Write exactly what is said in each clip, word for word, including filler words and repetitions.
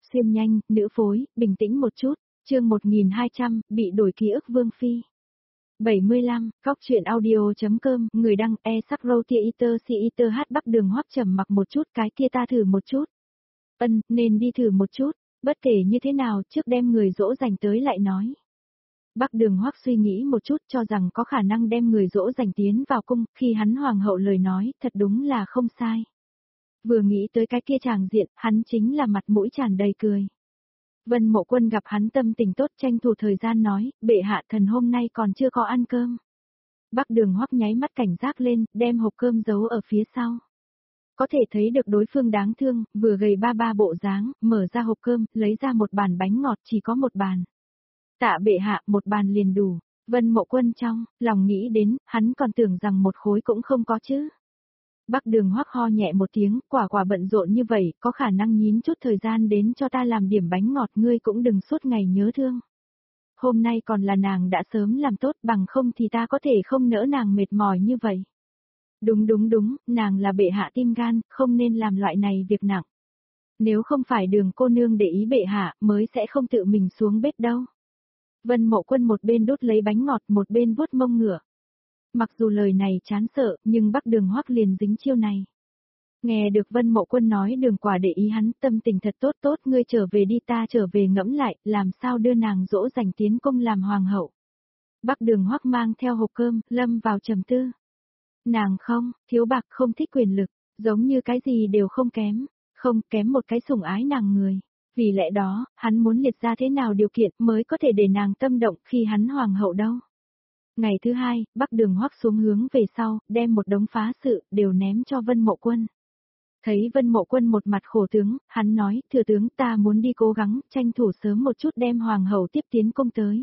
Xuyên nhanh, nữ phối, bình tĩnh một chút, chương một nghìn hai trăm, bị đổi ký ức Vương Phi. bảy mươi lăm, Cóc truyện audio.com, người đăng e sắc râu tia iter si iter hát Bắc Đường Hoắc trầm mặc một chút, cái kia ta thử một chút. Ân, nên đi thử một chút, bất kể như thế nào trước đem người dỗ dành tới lại nói. Bắc Đường Hoắc suy nghĩ một chút cho rằng có khả năng đem người dỗ dành tiến vào cung, khi hắn hoàng hậu lời nói, thật đúng là không sai. Vừa nghĩ tới cái kia tràng diện, hắn chính là mặt mũi tràn đầy cười. Vân Mộ Quân gặp hắn tâm tình tốt tranh thủ thời gian nói, bệ hạ thần hôm nay còn chưa có ăn cơm. Bắc Đường Hoắc nháy mắt cảnh giác lên, đem hộp cơm giấu ở phía sau. Có thể thấy được đối phương đáng thương, vừa gầy ba ba bộ dáng, mở ra hộp cơm, lấy ra một bàn bánh ngọt chỉ có một bàn. Tạ bệ hạ, một bàn liền đủ. Vân Mộ Quân trong, lòng nghĩ đến, hắn còn tưởng rằng một khối cũng không có chứ. Bắc Đường Hoắc ho nhẹ một tiếng, quả quả bận rộn như vậy, có khả năng nhín chút thời gian đến cho ta làm điểm bánh ngọt, ngươi cũng đừng suốt ngày nhớ thương. Hôm nay còn là nàng đã sớm làm tốt, bằng không thì ta có thể không nỡ nàng mệt mỏi như vậy. Đúng đúng đúng, nàng là bệ hạ tim gan, không nên làm loại này việc nặng. Nếu không phải Đường cô nương để ý bệ hạ, mới sẽ không tự mình xuống bếp đâu. Vân Mộ Quân một bên đút lấy bánh ngọt, một bên vuốt mông ngựa. Mặc dù lời này chán sợ, nhưng Bắc Đường Hoắc liền dính chiêu này. Nghe được Vân Mộ Quân nói Đường quả để ý hắn, tâm tình thật tốt tốt, ngươi trở về đi, ta trở về ngẫm lại, làm sao đưa nàng dỗ dành tiến cung làm hoàng hậu. Bắc Đường Hoắc mang theo hộp cơm, lâm vào trầm tư. Nàng không, thiếu bạc, không thích quyền lực, giống như cái gì đều không kém, không kém một cái sủng ái nàng người. Vì lẽ đó, hắn muốn liệt ra thế nào điều kiện mới có thể để nàng tâm động khi hắn hoàng hậu đâu. Ngày thứ hai, Bắc Đường Hoắc xuống hướng về sau, đem một đống phá sự, đều ném cho Vân Mộ Quân. Thấy Vân Mộ Quân một mặt khổ tướng, hắn nói, thừa tướng ta muốn đi cố gắng, tranh thủ sớm một chút đem hoàng hậu tiếp tiến cung tới.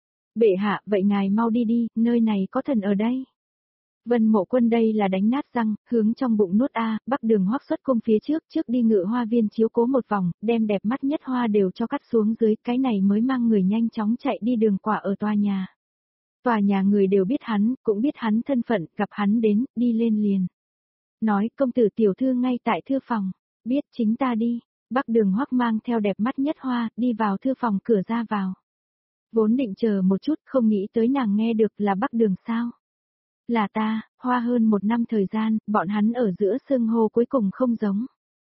Bệ hạ, vậy ngài mau đi đi, nơi này có thần ở đây. Vân Mộ Quân đây là đánh nát răng, hướng trong bụng nuốt a, Bắc Đường Hoắc xuất cung phía trước, trước đi ngự hoa viên chiếu cố một vòng, đem đẹp mắt nhất hoa đều cho cắt xuống dưới, cái này mới mang người nhanh chóng chạy đi Đường quả ở tòa nhà. Tòa nhà người đều biết hắn, cũng biết hắn thân phận, gặp hắn đến, đi lên liền. Nói, công tử tiểu thư ngay tại thư phòng, biết chính ta đi. Bắc Đường Hoắc mang theo đẹp mắt nhất hoa, đi vào thư phòng cửa ra vào. Vốn định chờ một chút, không nghĩ tới nàng nghe được là Bắc Đường sao. Là ta, hoa hơn một năm thời gian, bọn hắn ở giữa xưng hô cuối cùng không giống.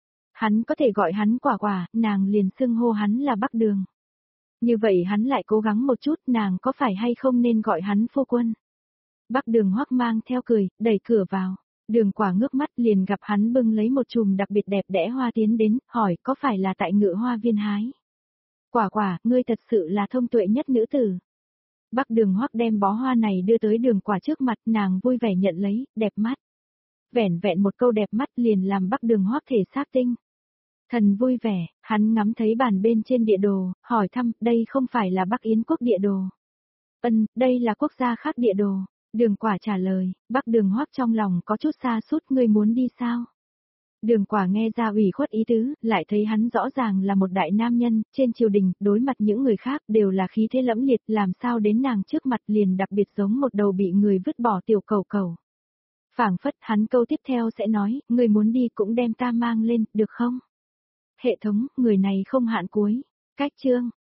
Hắn có thể gọi hắn quả quả, nàng liền xưng hô hắn là Bắc Đường. Như vậy hắn lại cố gắng một chút, nàng có phải hay không nên gọi hắn phu quân. Bắc Đường Hoắc mang theo cười, đẩy cửa vào. Đường quả ngước mắt liền gặp hắn bưng lấy một chùm đặc biệt đẹp đẽ hoa tiến đến, hỏi có phải là tại ngự hoa viên hái. Quả quả, ngươi thật sự là thông tuệ nhất nữ tử. Bắc Đường Hoắc đem bó hoa này đưa tới Đường quả trước mặt, nàng vui vẻ nhận lấy, đẹp mắt. Vẻn vẹn một câu đẹp mắt liền làm Bắc Đường Hoắc thể xác tinh. Thần vui vẻ, hắn ngắm thấy bàn bên trên địa đồ, hỏi thăm, đây không phải là Bắc Yến quốc địa đồ. Ân, đây là quốc gia khác địa đồ. Đường quả trả lời, Bắc Đường Hoắc trong lòng có chút xa sút, ngươi muốn đi sao? Đường quả nghe ra ủy khuất ý tứ, lại thấy hắn rõ ràng là một đại nam nhân, trên triều đình, đối mặt những người khác đều là khí thế lẫm liệt, làm sao đến nàng trước mặt liền đặc biệt giống một đầu bị người vứt bỏ tiểu cầu cầu. Phảng phất hắn câu tiếp theo sẽ nói, ngươi muốn đi cũng đem ta mang lên, được không? Hệ thống, người này không hạn cuối. Cách chương,